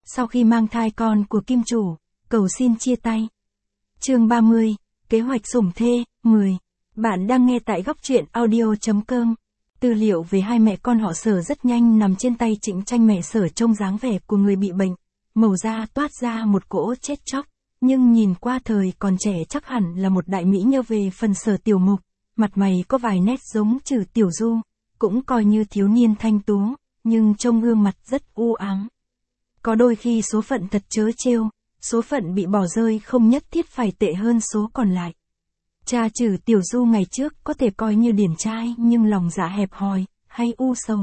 Sau khi mang thai con của kim chủ, cầu xin chia tay. Chương 30, kế hoạch sủng thê, 10. Bạn đang nghe tại góc truyện audio.com. Tư liệu về hai mẹ con họ Sở rất nhanh nằm trên tay Trịnh Tranh. Mẹ Sở trông dáng vẻ của người bị bệnh, màu da toát ra một cỗ chết chóc, nhưng nhìn qua thời còn trẻ chắc hẳn là một đại mỹ nhân. Về phần Sở Tiểu Mục, mặt mày có vài nét giống Trừ Tiểu Du, cũng coi như thiếu niên thanh tú, nhưng trông gương mặt rất u ám. Có đôi khi số phận thật trớ trêu, số phận bị bỏ rơi không nhất thiết phải tệ hơn số còn lại. Cha Trừ Tiểu Du ngày trước có thể coi như điển trai nhưng lòng dạ hẹp hòi, hay u sầu.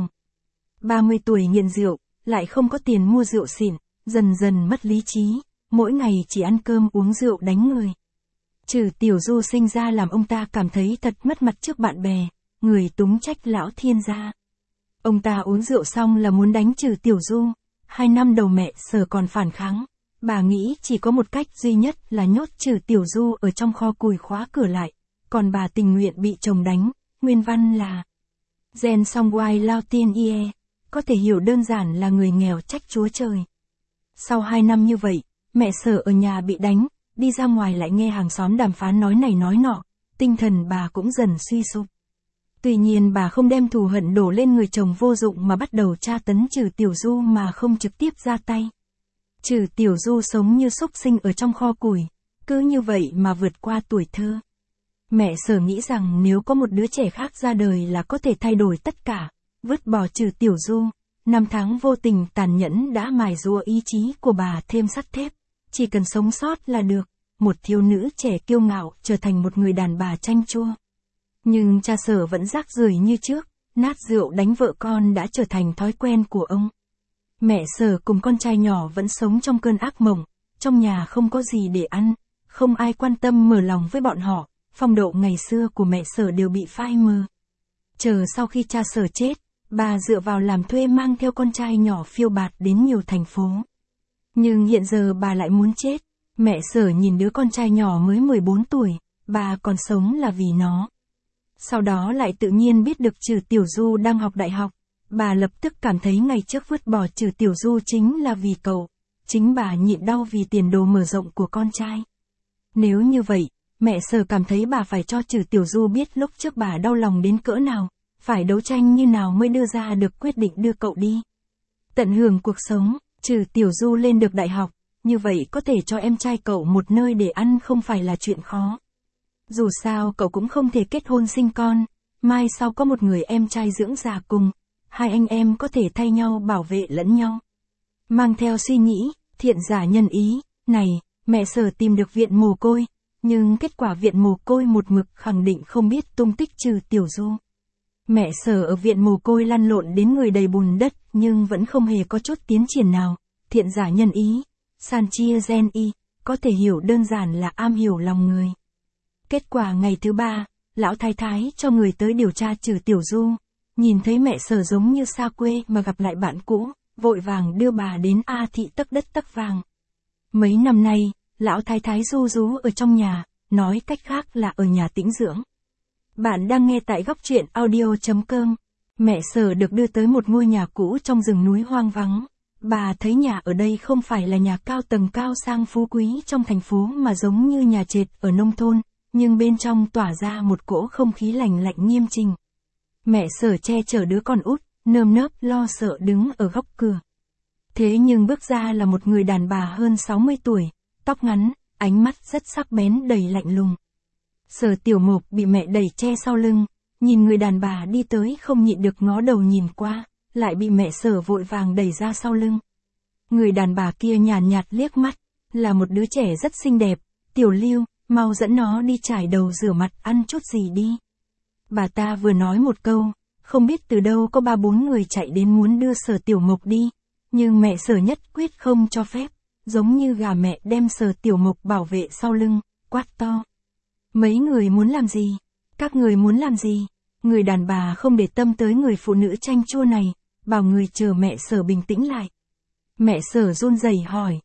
30 tuổi nghiện rượu, lại không có tiền mua rượu xịn, dần dần mất lý trí, mỗi ngày chỉ ăn cơm uống rượu đánh người. Trừ Tiểu Du sinh ra làm ông ta cảm thấy thật mất mặt trước bạn bè, người túng trách lão thiên gia. Ông ta uống rượu xong là muốn đánh Trừ Tiểu Du. 2 năm đầu mẹ Sở còn phản kháng, bà nghĩ chỉ có một cách duy nhất là nhốt Trừ Tiểu Du ở trong kho củi khóa cửa lại, còn bà tình nguyện bị chồng đánh, nguyên văn là Gen song wai lao tiên ie, có thể hiểu đơn giản là người nghèo trách Chúa Trời. Sau 2 năm như vậy, mẹ Sở ở nhà bị đánh, đi ra ngoài lại nghe hàng xóm đàm phán nói này nói nọ, tinh thần bà cũng dần suy sụp. Tuy nhiên bà không đem thù hận đổ lên người chồng vô dụng mà bắt đầu tra tấn Trừ Tiểu Du mà không trực tiếp ra tay. Trừ Tiểu Du sống như súc sinh ở trong kho củi, cứ như vậy mà vượt qua tuổi thơ. Mẹ Sở nghĩ rằng nếu có một đứa trẻ khác ra đời là có thể thay đổi tất cả, vứt bỏ Trừ Tiểu Du. 5 tháng vô tình tàn nhẫn đã mài rũa ý chí của bà thêm sắt thép, chỉ cần sống sót là được, một thiếu nữ trẻ kiêu ngạo trở thành một người đàn bà chanh chua. Nhưng cha Sở vẫn rác rưởi như trước, nát rượu đánh vợ con đã trở thành thói quen của ông. Mẹ Sở cùng con trai nhỏ vẫn sống trong cơn ác mộng, trong nhà không có gì để ăn, không ai quan tâm mở lòng với bọn họ, phong độ ngày xưa của mẹ Sở đều bị phai mờ. Chờ sau khi cha Sở chết, bà dựa vào làm thuê mang theo con trai nhỏ phiêu bạt đến nhiều thành phố. Nhưng hiện giờ bà lại muốn chết, mẹ Sở nhìn đứa con trai nhỏ mới 14 tuổi, bà còn sống là vì nó. Sau đó lại tự nhiên biết được Trừ Tiểu Du đang học đại học, bà lập tức cảm thấy ngày trước vứt bỏ Trừ Tiểu Du chính là vì cậu, chính bà nhịn đau vì tiền đồ mở rộng của con trai. Nếu như vậy, mẹ Sở cảm thấy bà phải cho Trừ Tiểu Du biết lúc trước bà đau lòng đến cỡ nào, phải đấu tranh như nào mới đưa ra được quyết định đưa cậu đi. Tận hưởng cuộc sống, Trừ Tiểu Du lên được đại học, như vậy có thể cho em trai cậu một nơi để ăn không phải là chuyện khó. Dù sao cậu cũng không thể kết hôn sinh con, mai sau có một người em trai dưỡng già cùng, hai anh em có thể thay nhau bảo vệ lẫn nhau. Mang theo suy nghĩ, thiện giả nhân ý, này, mẹ Sở tìm được viện mồ côi, nhưng kết quả viện mồ côi một mực khẳng định không biết tung tích Trừ Tiểu Du. Mẹ Sở ở viện mồ côi lăn lộn đến người đầy bùn đất nhưng vẫn không hề có chút tiến triển nào, thiện giả nhân ý, san chia gen y, có thể hiểu đơn giản là am hiểu lòng người. Kết quả ngày thứ 3, lão thái thái cho người tới điều tra Trừ Tiểu Du, nhìn thấy mẹ Sở giống như xa quê mà gặp lại bạn cũ, vội vàng đưa bà đến A thị tấc đất tấc vàng. Mấy năm nay, lão thái thái ru rú ở trong nhà, nói cách khác là ở nhà tĩnh dưỡng. Bạn đang nghe tại góc truyện audio.com. Mẹ Sở được đưa tới một ngôi nhà cũ trong rừng núi hoang vắng. Bà thấy nhà ở đây không phải là nhà cao tầng cao sang phú quý trong thành phố mà giống như nhà trệt ở nông thôn, nhưng bên trong tỏa ra một cỗ không khí lạnh lạnh nghiêm chỉnh. Mẹ Sở che chở đứa con út, nơm nớp lo sợ đứng ở góc cửa. Thế nhưng bước ra là một người đàn bà hơn 60 tuổi, tóc ngắn, ánh mắt rất sắc bén đầy lạnh lùng. Sở Tiểu Mục bị mẹ đẩy che sau lưng, nhìn người đàn bà đi tới không nhịn được ngó đầu nhìn qua, lại bị mẹ Sở vội vàng đẩy ra sau lưng. Người đàn bà kia nhàn nhạt liếc mắt, là một đứa trẻ rất xinh đẹp, Tiểu Lưu, mau dẫn nó đi chải đầu rửa mặt ăn chút gì đi. Bà ta vừa nói một câu, không biết từ đâu có 3-4 người chạy đến muốn đưa Sở Tiểu Mục đi, nhưng mẹ Sở nhất quyết không cho phép, giống như gà mẹ đem Sở Tiểu Mục bảo vệ sau lưng, quát to. Mấy người muốn làm gì? Các người muốn làm gì? Người đàn bà không để tâm tới người phụ nữ chanh chua này, bảo người chờ mẹ Sở bình tĩnh lại. Mẹ Sở run rẩy hỏi,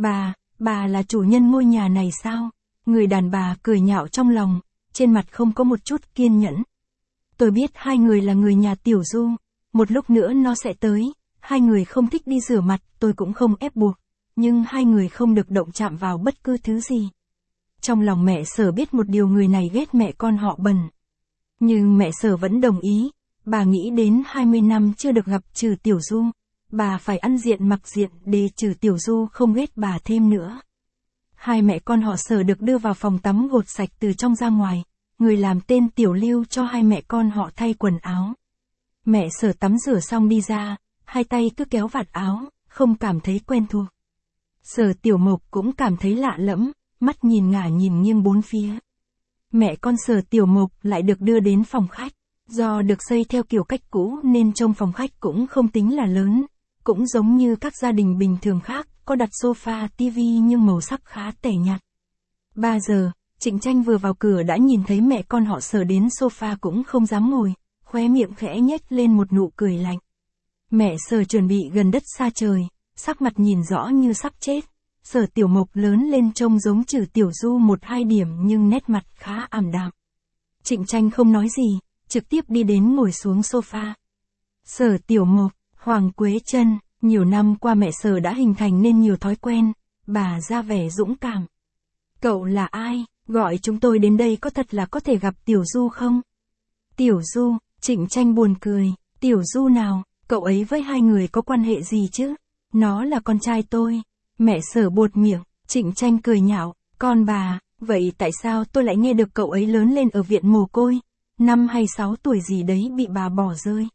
bà là chủ nhân ngôi nhà này sao? Người đàn bà cười nhạo trong lòng, trên mặt không có một chút kiên nhẫn. Tôi biết hai người là người nhà Tiểu Du, một lúc nữa nó sẽ tới, hai người không thích đi rửa mặt tôi cũng không ép buộc, nhưng hai người không được động chạm vào bất cứ thứ gì. Trong lòng mẹ Sở biết một điều, người này ghét mẹ con họ Bần. Nhưng mẹ Sở vẫn đồng ý, bà nghĩ đến 20 năm chưa được gặp Trừ Tiểu Du, bà phải ăn diện mặc diện để Trừ Tiểu Du không ghét bà thêm nữa. Hai mẹ con họ Sở được đưa vào phòng tắm gột sạch từ trong ra ngoài, người làm tên Tiểu Lưu cho hai mẹ con họ thay quần áo. Mẹ Sở tắm rửa xong đi ra, hai tay cứ kéo vạt áo, không cảm thấy quen thuộc. Sở Tiểu Mộc cũng cảm thấy lạ lẫm, mắt nhìn ngả nhìn nghiêng bốn phía. Mẹ con Sở Tiểu Mộc lại được đưa đến phòng khách. Do được xây theo kiểu cách cũ nên trông phòng khách cũng không tính là lớn, cũng giống như các gia đình bình thường khác, có đặt sofa, tivi nhưng màu sắc khá tẻ nhạt. 3 giờ, Trịnh Tranh vừa vào cửa đã nhìn thấy mẹ con họ Sở đến sofa cũng không dám ngồi, khóe miệng khẽ nhếch lên một nụ cười lạnh. Mẹ Sở chuẩn bị gần đất xa trời, sắc mặt nhìn rõ như sắp chết. Sở Tiểu Mộc lớn lên trông giống Trừ Tiểu Du 1-2 điểm nhưng nét mặt khá ảm đạm. Trịnh Tranh không nói gì, trực tiếp đi đến ngồi xuống sofa. Sở Tiểu Mộc, Hoàng Quế Trân, nhiều năm qua mẹ Sở đã hình thành nên nhiều thói quen, bà ra vẻ dũng cảm. Cậu là ai, gọi chúng tôi đến đây có thật là có thể gặp Tiểu Du không? Tiểu Du, Trịnh Tranh buồn cười, Tiểu Du nào, cậu ấy với hai người có quan hệ gì chứ? Nó là con trai tôi. Mẹ Sở buột miệng, Trịnh Tranh cười nhạo, con bà, vậy tại sao tôi lại nghe được cậu ấy lớn lên ở viện mồ côi? 5 hay 6 tuổi gì đấy bị bà bỏ rơi.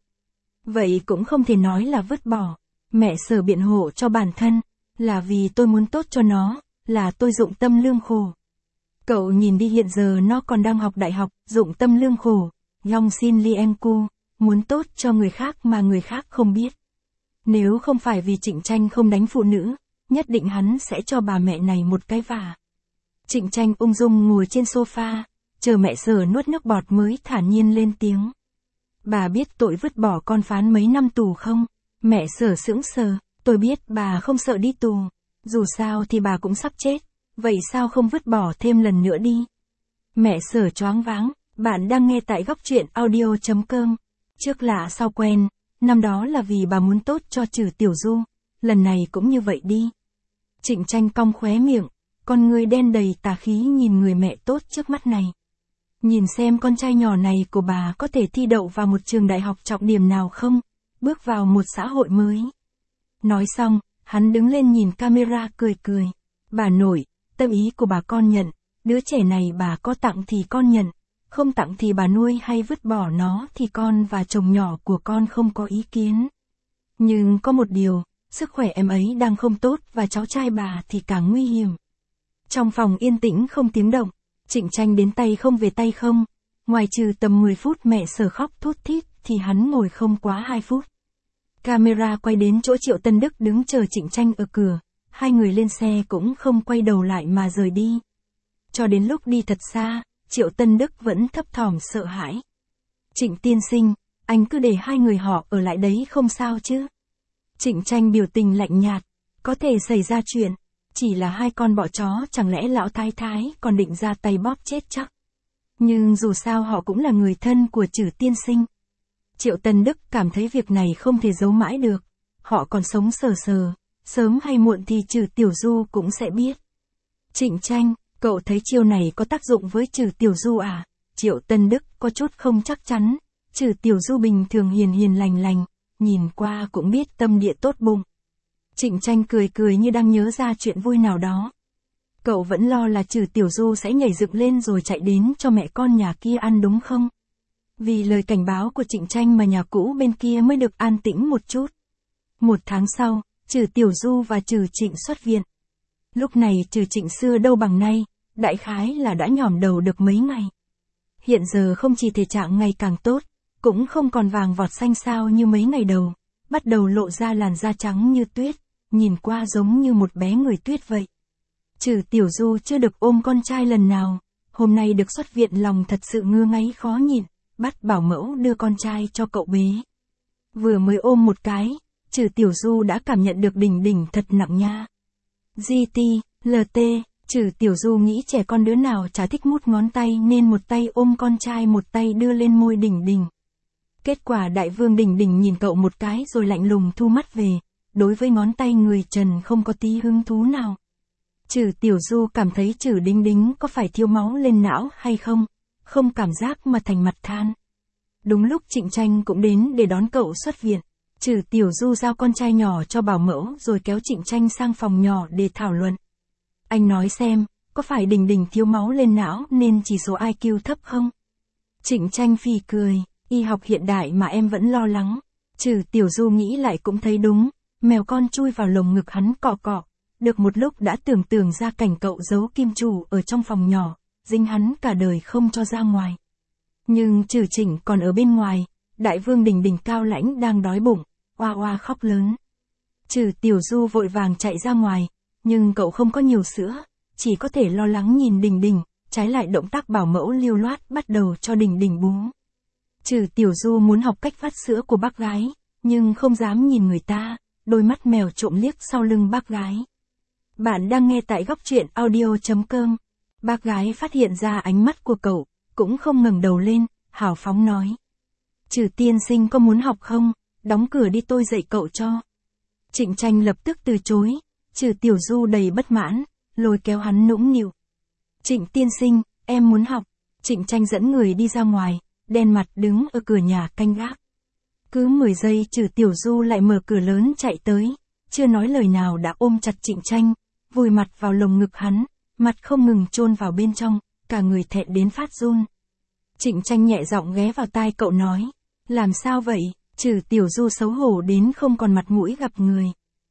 Vậy cũng không thể nói là vứt bỏ. Mẹ Sở biện hộ cho bản thân, là vì tôi muốn tốt cho nó, là tôi dụng tâm lương khổ. Cậu nhìn đi, hiện giờ nó còn đang học đại học, dụng tâm lương khổ, Yong Sin Lienku, muốn tốt cho người khác mà người khác không biết. Nếu không phải vì Trịnh Tranh không đánh phụ nữ, nhất định hắn sẽ cho bà mẹ này một cái vả. Trịnh Tranh ung dung ngồi trên sofa, chờ mẹ Sở nuốt nước bọt mới thản nhiên lên tiếng. Bà biết tội vứt bỏ con phán mấy năm tù không? Mẹ Sở sững sờ, tôi biết bà không sợ đi tù. Dù sao thì bà cũng sắp chết, vậy sao không vứt bỏ thêm lần nữa đi? Mẹ Sở choáng váng, bạn đang nghe tại góc truyện audio.com. Trước lạ sau quen, năm đó là vì bà muốn tốt cho Trừ Tiểu Du, lần này cũng như vậy đi. Trịnh Tranh cong khóe miệng, con người đen đầy tà khí nhìn người mẹ tốt trước mắt này. Nhìn xem con trai nhỏ này của bà có thể thi đậu vào một trường đại học trọng điểm nào không, bước vào một xã hội mới. Nói xong, hắn đứng lên nhìn camera cười cười. Bà nội, tâm ý của bà con nhận, đứa trẻ này bà có tặng thì con nhận, không tặng thì bà nuôi hay vứt bỏ nó thì con và chồng nhỏ của con không có ý kiến. Nhưng có một điều, sức khỏe em ấy đang không tốt và cháu trai bà thì càng nguy hiểm. Trong phòng yên tĩnh không tiếng động, Trịnh Tranh đến tay không về tay không, ngoài trừ tầm 10 phút mẹ Sở khóc thút thít thì hắn ngồi không quá 2 phút. Camera quay đến chỗ Triệu Tân Đức đứng chờ Trịnh Tranh ở cửa, hai người lên xe cũng không quay đầu lại mà rời đi. Cho đến lúc đi thật xa, Triệu Tân Đức vẫn thấp thỏm sợ hãi. Trịnh tiên sinh, anh cứ để hai người họ ở lại đấy không sao chứ? Trịnh Tranh biểu tình lạnh nhạt, có thể xảy ra chuyện, chỉ là hai con bọ chó, chẳng lẽ lão thái thái còn định ra tay bóp chết chắc? Nhưng dù sao họ cũng là người thân của Trừ tiên sinh. Triệu Tân Đức cảm thấy việc này không thể giấu mãi được, họ còn sống sờ sờ, sớm hay muộn thì Trừ Tiểu Du cũng sẽ biết. Trịnh Tranh, cậu thấy chiêu này có tác dụng với Trừ Tiểu Du à? Triệu Tân Đức có chút không chắc chắn, Trừ Tiểu Du bình thường hiền hiền lành lành, nhìn qua cũng biết tâm địa tốt bụng. Trịnh Tranh cười cười như đang nhớ ra chuyện vui nào đó. Cậu vẫn lo là Trừ Tiểu Du sẽ nhảy dựng lên rồi chạy đến cho mẹ con nhà kia ăn đúng không? Vì lời cảnh báo của Trịnh Tranh mà nhà cũ bên kia mới được an tĩnh một chút. 1 tháng sau, Trừ Tiểu Du và Trừ Trịnh xuất viện. Lúc này Trừ Trịnh xưa đâu bằng nay, đại khái là đã nhỏm đầu được mấy ngày. Hiện giờ không chỉ thể trạng ngày càng tốt, cũng không còn vàng vọt xanh xao như mấy ngày đầu, bắt đầu lộ ra làn da trắng như tuyết, nhìn qua giống như một bé người tuyết vậy. Trừ Tiểu Du chưa được ôm con trai lần nào, hôm nay được xuất viện lòng thật sự ngứa ngáy khó nhịn, bắt bảo mẫu đưa con trai cho cậu bế. Vừa mới ôm một cái, Trừ Tiểu Du đã cảm nhận được đỉnh đỉnh thật nặng nha. GT, LT, Trừ Tiểu Du nghĩ trẻ con đứa nào chả thích mút ngón tay nên một tay ôm con trai một tay đưa lên môi đỉnh đỉnh. Kết quả đại vương đỉnh đỉnh nhìn cậu một cái rồi lạnh lùng thu mắt về, đối với ngón tay người Trần không có tí hứng thú nào. Trừ Tiểu Du cảm thấy Trừ Đính Đính có phải thiếu máu lên não hay không, không cảm giác mà thành mặt than. Đúng lúc Trịnh Tranh cũng đến để đón cậu xuất viện, Trừ Tiểu Du giao con trai nhỏ cho bảo mẫu rồi kéo Trịnh Tranh sang phòng nhỏ để thảo luận. Anh nói xem, có phải Đình Đình thiếu máu lên não nên chỉ số IQ thấp không? Trịnh Tranh phì cười, y học hiện đại mà em vẫn lo lắng. Trừ Tiểu Du nghĩ lại cũng thấy đúng, mèo con chui vào lồng ngực hắn cọ cọ, được một lúc đã tưởng tượng ra cảnh cậu giấu kim chủ ở trong phòng nhỏ, dính hắn cả đời không cho ra ngoài. Nhưng Trừ Trịnh còn ở bên ngoài, đại vương Đình Đình cao lãnh đang đói bụng, oa oa khóc lớn. Trừ Tiểu Du vội vàng chạy ra ngoài, nhưng cậu không có nhiều sữa, chỉ có thể lo lắng nhìn Đình Đình, trái lại động tác bảo mẫu lưu loát bắt đầu cho Đình Đình bú. Trừ Tiểu Du muốn học cách vắt sữa của bác gái, nhưng không dám nhìn người ta, đôi mắt mèo trộm liếc sau lưng bác gái. Bạn đang nghe tại góc truyện audio.com. Bác gái phát hiện ra ánh mắt của cậu, cũng không ngẩng đầu lên, hào phóng nói. Trừ tiên sinh có muốn học không, đóng cửa đi tôi dạy cậu cho. Trịnh Tranh lập tức từ chối, Trừ Tiểu Du đầy bất mãn, lôi kéo hắn nũng nịu. Trịnh tiên sinh, em muốn học. Trịnh Tranh dẫn người đi ra ngoài, đen mặt đứng ở cửa nhà canh gác. Cứ 10 giây Trừ Tiểu Du lại mở cửa lớn chạy tới, chưa nói lời nào đã ôm chặt Trịnh Tranh, vùi mặt vào lồng ngực hắn, mặt không ngừng chôn vào bên trong, cả người thẹn đến phát run. Trịnh Tranh nhẹ giọng ghé vào tai cậu nói, làm sao vậy? Trừ Tiểu Du xấu hổ đến không còn mặt mũi gặp người.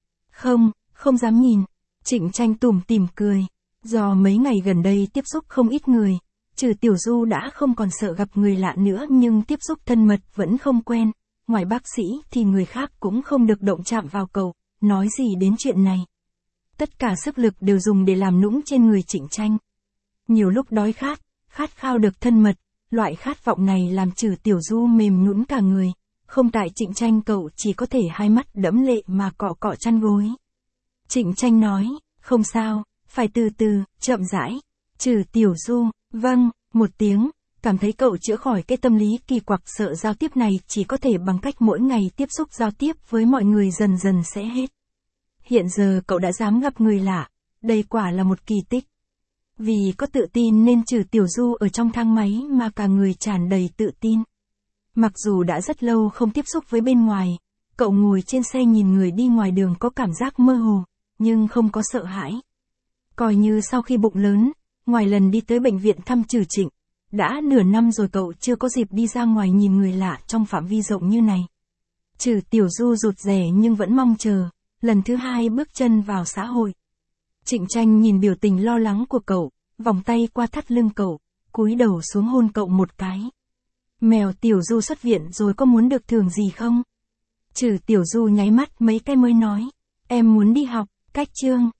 Không dám nhìn. Trịnh Tranh tủm tỉm cười. Do mấy ngày gần đây tiếp xúc không ít người, Trừ Tiểu Du đã không còn sợ gặp người lạ nữa, nhưng tiếp xúc thân mật vẫn không quen. Ngoài bác sĩ thì người khác cũng không được động chạm vào cậu, nói gì đến chuyện này. Tất cả sức lực đều dùng để làm nũng trên người Trịnh Tranh. Nhiều lúc đói khát khao được thân mật, loại khát vọng này làm Trừ Tiểu Du mềm nhũn cả người. Không tại Trịnh Tranh cậu chỉ có thể hai mắt đẫm lệ mà cọ cọ chăn gối. Trịnh Tranh nói, không sao, phải từ từ, chậm rãi. Trừ Tiểu Du, vâng, một tiếng, cảm thấy cậu chữa khỏi cái tâm lý kỳ quặc sợ giao tiếp này chỉ có thể bằng cách mỗi ngày tiếp xúc giao tiếp với mọi người dần dần sẽ hết. Hiện giờ cậu đã dám gặp người lạ, đây quả là một kỳ tích. Vì có tự tin nên Trừ Tiểu Du ở trong thang máy mà cả người tràn đầy tự tin. Mặc dù đã rất lâu không tiếp xúc với bên ngoài, cậu ngồi trên xe nhìn người đi ngoài đường có cảm giác mơ hồ, nhưng không có sợ hãi. Coi như sau khi bụng lớn, ngoài lần đi tới bệnh viện thăm Trừ Trịnh, đã nửa năm rồi cậu chưa có dịp đi ra ngoài nhìn người lạ trong phạm vi rộng như này. Trừ Tiểu Du rụt rè nhưng vẫn mong chờ, lần thứ hai bước chân vào xã hội. Trịnh Tranh nhìn biểu tình lo lắng của cậu, vòng tay qua thắt lưng cậu, cúi đầu xuống hôn cậu một cái. Mèo Tiểu Du xuất viện rồi có muốn được thưởng gì không? Trừ Tiểu Du nháy mắt mấy cái mới nói, em muốn đi học, cách chương.